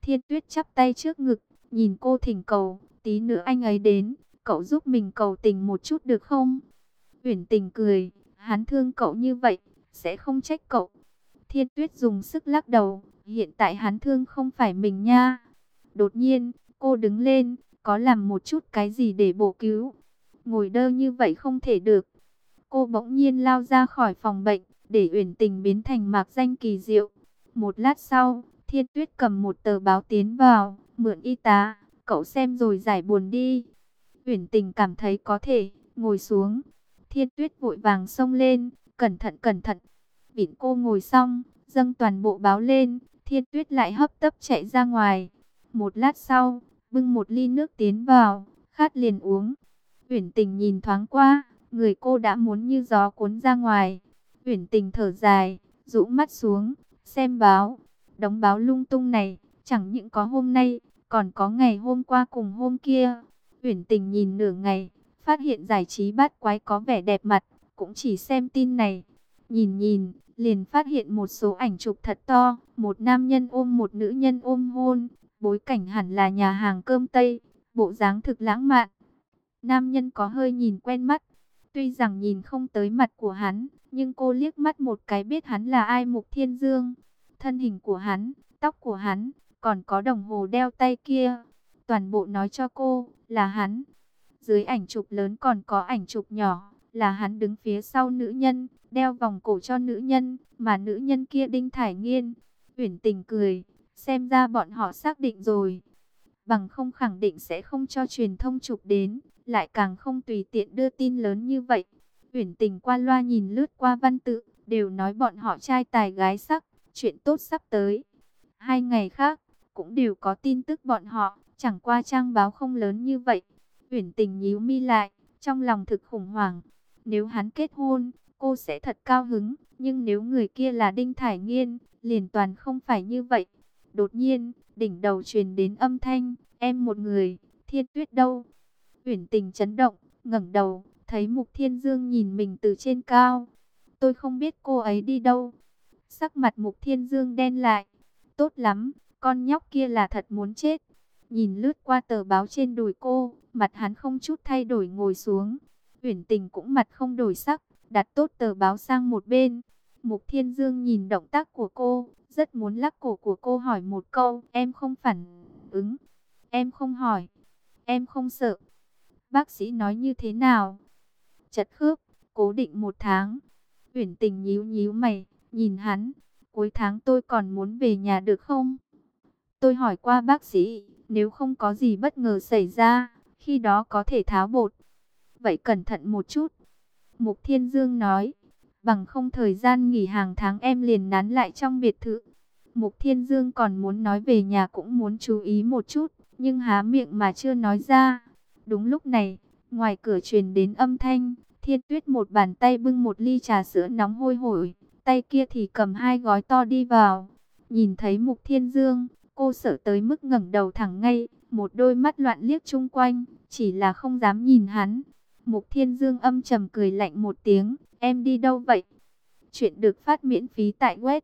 Thiên Tuyết chắp tay trước ngực, nhìn cô thỉnh cầu, tí nữa anh ấy đến, cậu giúp mình cầu tình một chút được không? Uyển Tình cười, hắn thương cậu như vậy, sẽ không trách cậu. Thiên Tuyết dùng sức lắc đầu, hiện tại hắn thương không phải mình nha. Đột nhiên, cô đứng lên, có làm một chút cái gì để bổ cứu. Ngồi đơ như vậy không thể được. Cô bỗng nhiên lao ra khỏi phòng bệnh, để Uyển Tình biến thành mạc danh kỳ diệu. Một lát sau, Thiên Tuyết cầm một tờ báo tiến vào, mượn y tá, cậu xem rồi giải buồn đi. Uyển Tình cảm thấy có thể, ngồi xuống. Thiên Tuyết vội vàng xông lên, cẩn thận cẩn thận. Vịn cô ngồi xong, dâng toàn bộ báo lên, Thiên Tuyết lại hấp tấp chạy ra ngoài. Một lát sau, bưng một ly nước tiến vào, khát liền uống. Uyển Tình nhìn thoáng qua, người cô đã muốn như gió cuốn ra ngoài. Uyển Tình thở dài, rũ mắt xuống, xem báo. Đống báo lung tung này, chẳng những có hôm nay, còn có ngày hôm qua cùng hôm kia. Uyển Tình nhìn nửa ngày, phát hiện giải trí bát quái có vẻ đẹp mặt, cũng chỉ xem tin này. Nhìn nhìn, liền phát hiện một số ảnh chụp thật to, một nam nhân ôm một nữ nhân ôm hôn, bối cảnh hẳn là nhà hàng cơm Tây, bộ dáng thực lãng mạn. Nam nhân có hơi nhìn quen mắt, tuy rằng nhìn không tới mặt của hắn, nhưng cô liếc mắt một cái biết hắn là ai. Mục Thiên Dương. Thân hình của hắn, tóc của hắn, còn có đồng hồ đeo tay kia, toàn bộ nói cho cô là hắn. Dưới ảnh chụp lớn còn có ảnh chụp nhỏ, là hắn đứng phía sau nữ nhân, đeo vòng cổ cho nữ nhân, mà nữ nhân kia Đinh Thải Nghiên. Uyển Tình cười, xem ra bọn họ xác định rồi. Bằng không khẳng định sẽ không cho truyền thông chụp đến, lại càng không tùy tiện đưa tin lớn như vậy. Uyển Tình qua loa nhìn lướt qua văn tự, đều nói bọn họ trai tài gái sắc, chuyện tốt sắp tới. 2 ngày khác, cũng đều có tin tức bọn họ, chẳng qua trang báo không lớn như vậy. Uyển Tình nhíu mi lại, trong lòng thực khủng hoảng. Nếu hắn kết hôn, cô sẽ thật cao hứng, nhưng nếu người kia là Đinh Thải Nghiên, liền toàn không phải như vậy. Đột nhiên, đỉnh đầu truyền đến âm thanh, em một người, Thiên Tuyết đâu? Uyển Tình chấn động, ngẩng đầu, thấy Mục Thiên Dương nhìn mình từ trên cao. Tôi không biết cô ấy đi đâu. Sắc mặt Mục Thiên Dương đen lại. Tốt lắm, con nhóc kia là thật muốn chết. Nhìn lướt qua tờ báo trên đùi cô, mặt hắn không chút thay đổi ngồi xuống. Uyển Tình cũng mặt không đổi sắc, đặt tốt tờ báo sang một bên. Mục Thiên Dương nhìn động tác của cô, rất muốn lắc cổ của cô hỏi một câu. Em không phản ứng, em không hỏi, em không sợ. Bác sĩ nói như thế nào? Chật khớp, cố định 1 tháng. Uyển Tình nhíu nhíu mày, nhìn hắn. Cuối tháng tôi còn muốn về nhà được không? Tôi hỏi qua bác sĩ, nếu không có gì bất ngờ xảy ra, khi đó có thể tháo bột. Vậy cẩn thận một chút. Mục Thiên Dương nói, bằng không thời gian nghỉ hàng tháng em liền nán lại trong biệt thự. Mục Thiên Dương còn muốn nói về nhà cũng muốn chú ý một chút, nhưng há miệng mà chưa nói ra. Đúng lúc này, ngoài cửa truyền đến âm thanh, Thiên Tuyết một bàn tay bưng một ly trà sữa nóng hôi hổi, tay kia thì cầm 2 gói to đi vào. Nhìn thấy Mục Thiên Dương, cô sợ tới mức ngẩng đầu thẳng ngay, một đôi mắt loạn liếc chung quanh, chỉ là không dám nhìn hắn. Mục Thiên Dương âm trầm cười lạnh một tiếng, em đi đâu vậy? Chuyện được phát miễn phí tại web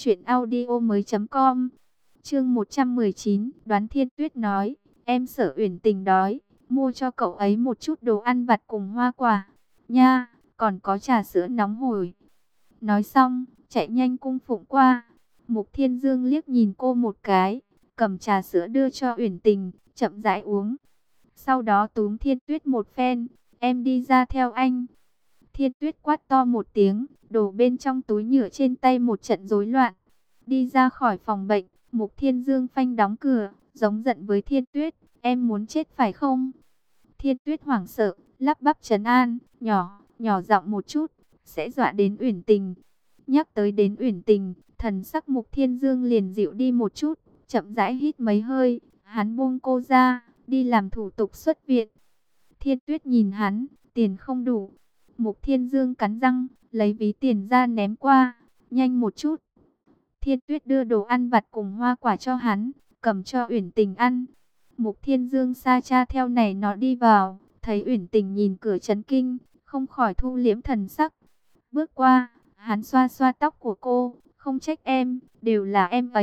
truyệnaudiomoi.com. Chương 119, Đoán Thiên Tuyết nói, em sợ Uyển Tình đói, mua cho cậu ấy một chút đồ ăn vặt cùng hoa quả. Nha, còn có trà sữa nóng hổi. Nói xong, chạy nhanh cung phụng qua. Mục Thiên Dương liếc nhìn cô một cái, cầm trà sữa đưa cho Uyển Tình, chậm rãi uống. Sau đó túm Thiên Tuyết một phen, em đi ra theo anh. Thiên Tuyết quát to một tiếng, đổ bên trong túi nhựa trên tay một trận rối loạn. Đi ra khỏi phòng bệnh, Mục Thiên Dương phanh đóng cửa, giống giận với Thiên Tuyết, em muốn chết phải không? Thiên Tuyết hoảng sợ, lắp bắp trấn an, nhỏ giọng một chút, sẽ dọa đến Uyển Tình. Nhắc tới đến Uyển Tình, thần sắc Mục Thiên Dương liền dịu đi một chút, chậm rãi hít mấy hơi, hắn buông cô ra, đi làm thủ tục xuất viện. Thiên Tuyết nhìn hắn, tiền không đủ. Mục Thiên Dương cắn răng, lấy ví tiền ra ném qua, nhanh một chút. Thiên Tuyết đưa đồ ăn vặt cùng hoa quả cho hắn, cầm cho Uyển Tình ăn. Mục Thiên Dương sa cha theo này nó đi vào, thấy Uyển Tình nhìn cửa chấn kinh, không khỏi thu liễm thần sắc. Bước qua, hắn xoa xoa tóc của cô, không trách em, đều là em ấy,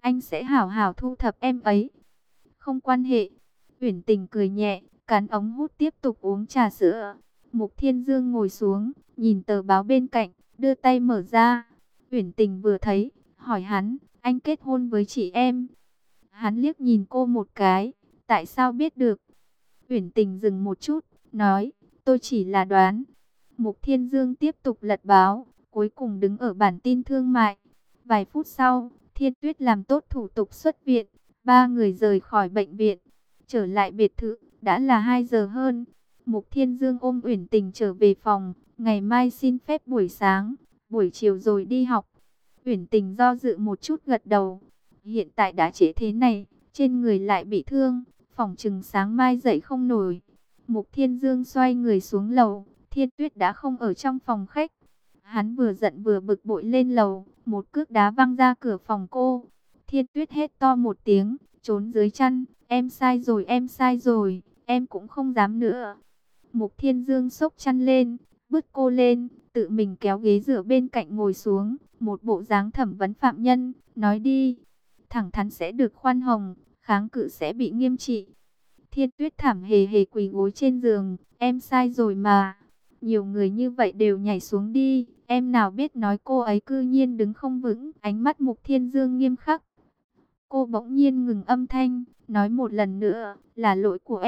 anh sẽ hảo hảo thu thập em ấy. Không quan hệ. Uyển Tình cười nhẹ, cán ống hút tiếp tục uống trà sữa. Mục Thiên Dương ngồi xuống, nhìn tờ báo bên cạnh, đưa tay mở ra. Uyển Tình vừa thấy, hỏi hắn, anh kết hôn với chị em. Hắn liếc nhìn cô một cái, tại sao biết được? Uyển Tình dừng một chút, nói, tôi chỉ là đoán. Mục Thiên Dương tiếp tục lật báo, cuối cùng đứng ở bản tin thương mại. Vài phút sau, Thiên Tuyết làm tốt thủ tục xuất viện, ba người rời khỏi bệnh viện, trở lại biệt thự, đã là 2 giờ hơn. Mục Thiên Dương ôm Uyển Tình trở về phòng, ngày mai xin phép buổi sáng, buổi chiều rồi đi học. Uyển Tình do dự một chút gật đầu, hiện tại đã trễ thế này, trên người lại bị thương, phỏng chừng sáng mai dậy không nổi. Mục Thiên Dương xoay người xuống lầu, Thiên Tuyết đã không ở trong phòng khách. Hắn vừa giận vừa bực bội lên lầu, một cước đá văng ra cửa phòng cô. Thiên Tuyết hét to một tiếng, trốn dưới chăn, em sai rồi, em cũng không dám nữa. Mục Thiên Dương xốc chăn lên, bứt cô lên, tự mình kéo ghế dựa bên cạnh ngồi xuống, một bộ dáng thẩm vấn phạm nhân, nói đi. Thẳng thắn sẽ được khoan hồng, kháng cự sẽ bị nghiêm trị. Thiên Tuyết thảm hề hề quỳ gối trên giường, em sai rồi mà. Nhiều người như vậy đều nhảy xuống đi, em nào biết nói cô ấy cư nhiên đứng không vững. Ánh mắt Mục Thiên Dương nghiêm khắc. Cô bỗng nhiên ngừng âm thanh, nói một lần nữa, là lỗi của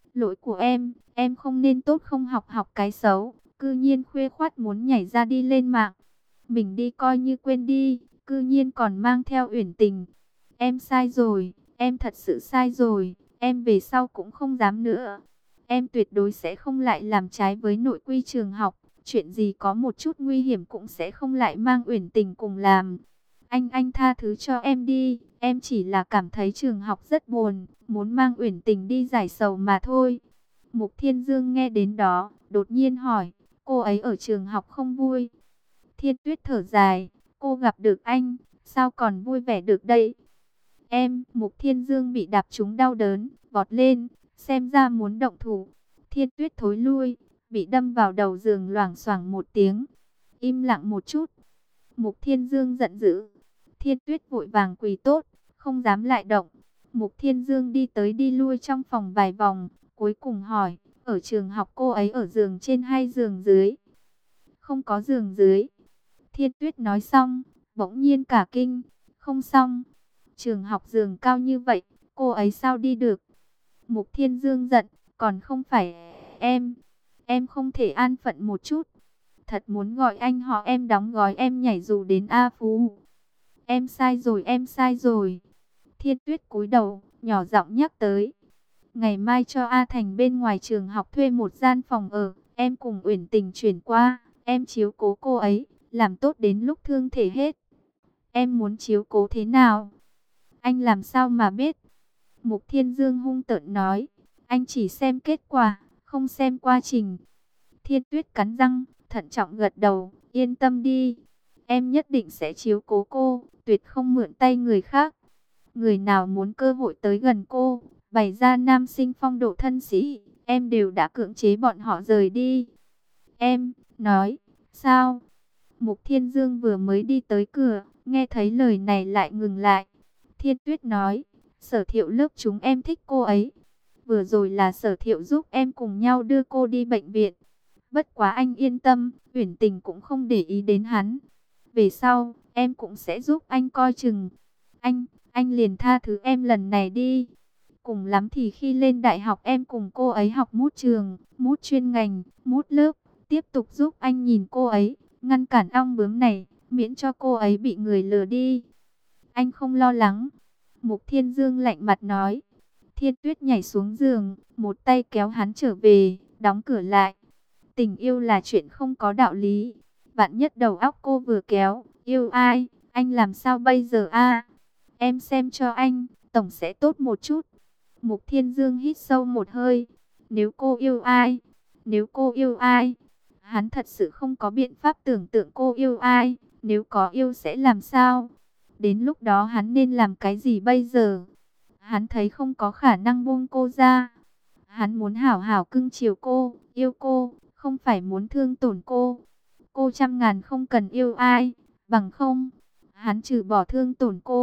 em không nên tốt không học học cái xấu, cư nhiên khuya khoắt muốn nhảy ra đi lên mạng. Mình đi coi như quên đi, cư nhiên còn mang theo Uyển Tình. Em sai rồi, em thật sự sai rồi, em về sau cũng không dám nữa. Em tuyệt đối sẽ không lại làm trái với nội quy trường học, chuyện gì có một chút nguy hiểm cũng sẽ không lại mang Uyển Tình cùng làm. Anh tha thứ cho em đi, em chỉ là cảm thấy trường học rất buồn, muốn mang Uyển Tình đi giải sầu mà thôi. Mục Thiên Dương nghe đến đó, đột nhiên hỏi, cô ấy ở trường học không vui? Thiên Tuyết thở dài, cô gặp được anh, sao còn vui vẻ được đây? Mục Thiên Dương bị đạp trúng đau đớn, vọt lên, xem ra muốn động thủ. Thiên Tuyết thối lui, bị đâm vào đầu giường loảng xoảng một tiếng. Im lặng một chút. Mục Thiên Dương giận dữ. Thiên Tuyết vội vàng quỳ tốt, không dám lại động. Mục Thiên Dương đi tới đi lui trong phòng vài vòng, cuối cùng hỏi, ở trường học cô ấy ở giường trên hay giường dưới? Không có giường dưới. Thiên Tuyết nói xong, bỗng nhiên cả kinh, không xong. Trường học giường cao như vậy, cô ấy sao đi được? Mục Thiên Dương giận, còn không phải em không thể an phận một chút. Thật muốn gọi anh họ em đóng gói em nhảy dù đến A Phú. Em sai rồi. Thiên Tuyết cúi đầu, nhỏ giọng nhắc tới. Ngày mai cho A Thành bên ngoài trường học thuê một gian phòng ở, em cùng Uyển Tình chuyển qua, em chiếu cố cô ấy, làm tốt đến lúc thương thể hết. Em muốn chiếu cố thế nào? Anh làm sao mà biết? Mục Thiên Dương hung tợn nói, anh chỉ xem kết quả, không xem quá trình. Thiên Tuyết cắn răng, thận trọng gật đầu, yên tâm đi. Em nhất định sẽ chiếu cố cô, tuyệt không mượn tay người khác. Người nào muốn cơ hội tới gần cô, bày ra nam sinh phong độ thân sĩ, em đều đã cưỡng chế bọn họ rời đi. Em, nói, sao? Mục Thiên Dương vừa mới đi tới cửa, nghe thấy lời này lại ngừng lại. Thiên Tuyết nói, Sở Thiệu lớp chúng em thích cô ấy. Vừa rồi là Sở Thiệu giúp em cùng nhau đưa cô đi bệnh viện. Bất quá anh yên tâm, Uyển Tình cũng không để ý đến hắn. Về sau, em cũng sẽ giúp anh coi chừng. Anh liền tha thứ em lần này đi. Cùng lắm thì khi lên đại học em cùng cô ấy học mút trường, mút chuyên ngành, mút lớp. Tiếp tục giúp anh nhìn cô ấy, ngăn cản ong bướm này, miễn cho cô ấy bị người lừa đi. Anh không lo lắng. Mục Thiên Dương lạnh mặt nói. Thiên Tuyết nhảy xuống giường, một tay kéo hắn trở về, đóng cửa lại. Tình yêu là chuyện không có đạo lý. Vạn nhất đầu óc cô vừa kéo, yêu ai, anh làm sao bây giờ a? Em xem cho anh, tổng sẽ tốt một chút. Mục Thiên Dương hít sâu một hơi. Nếu cô yêu ai? Nếu cô yêu ai? Hắn thật sự không có biện pháp tưởng tượng cô yêu ai. Nếu có yêu sẽ làm sao? Đến lúc đó hắn nên làm cái gì bây giờ? Hắn thấy không có khả năng buông cô ra. Hắn muốn hảo hảo cưng chiều cô, yêu cô, không phải muốn thương tổn cô. Cô trăm ngàn không cần yêu ai, bằng không, hắn trừ bỏ thương tổn cô,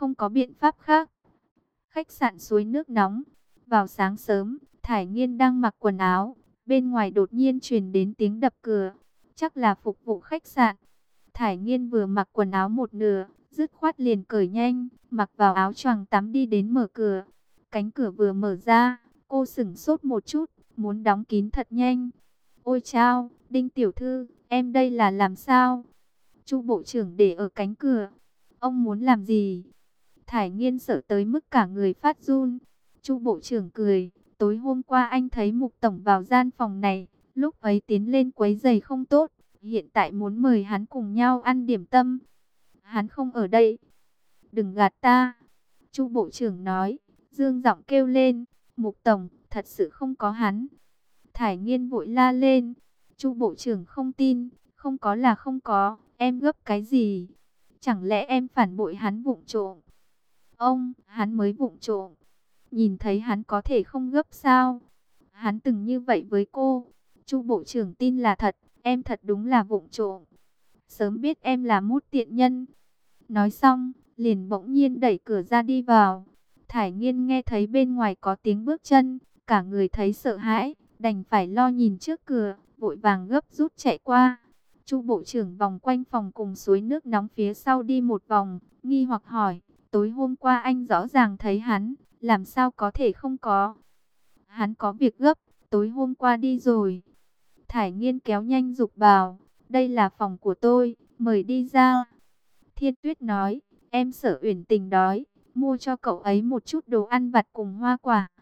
không có biện pháp khác. Khách sạn Suối Nước Nóng. Vào sáng sớm, Thải Nghiên đang mặc quần áo, bên ngoài đột nhiên truyền đến tiếng đập cửa, chắc là phục vụ khách sạn. Thải Nghiên vừa mặc quần áo một nửa, dứt khoát liền cởi nhanh, mặc vào áo choàng tắm đi đến mở cửa. Cánh cửa vừa mở ra, cô sửng sốt một chút, muốn đóng kín thật nhanh. Ôi chao, Đinh tiểu thư, em đây là làm sao? Chu bộ trưởng để ở cánh cửa. Ông muốn làm gì? Thải Nghiên sợ tới mức cả người phát run. Chu bộ trưởng cười, tối hôm qua anh thấy Mục tổng vào gian phòng này, lúc ấy tiến lên quấy giày không tốt, hiện tại muốn mời hắn cùng nhau ăn điểm tâm. Hắn không ở đây. Đừng gạt ta. Chu bộ trưởng nói, dương giọng kêu lên, Mục tổng, thật sự không có hắn. Thải Nghiên vội la lên, Chu bộ trưởng không tin, không có là không có, em gấp cái gì? Chẳng lẽ em phản bội hắn vụng trộm? Ông, hắn mới vụng trộm. Nhìn thấy hắn có thể không gấp sao? Hắn từng như vậy với cô. Chu bộ trưởng tin là thật, em thật đúng là vụng trộm. Sớm biết em là mút tiện nhân. Nói xong, liền bỗng nhiên đẩy cửa ra đi vào. Thải Nghiên nghe thấy bên ngoài có tiếng bước chân, cả người thấy sợ hãi, đành phải lo nhìn trước cửa, vội vàng gấp rút chạy qua. Chu bộ trưởng vòng quanh phòng cùng suối nước nóng phía sau đi một vòng, nghi hoặc hỏi, tối hôm qua anh rõ ràng thấy hắn, làm sao có thể không có? Hắn có việc gấp, tối hôm qua đi rồi. Thải Nghiên kéo nhanh giục vào, đây là phòng của tôi, mời đi ra. Thiên Tuyết nói, em sợ Uyển Tình đói, mua cho cậu ấy một chút đồ ăn vặt cùng hoa quả.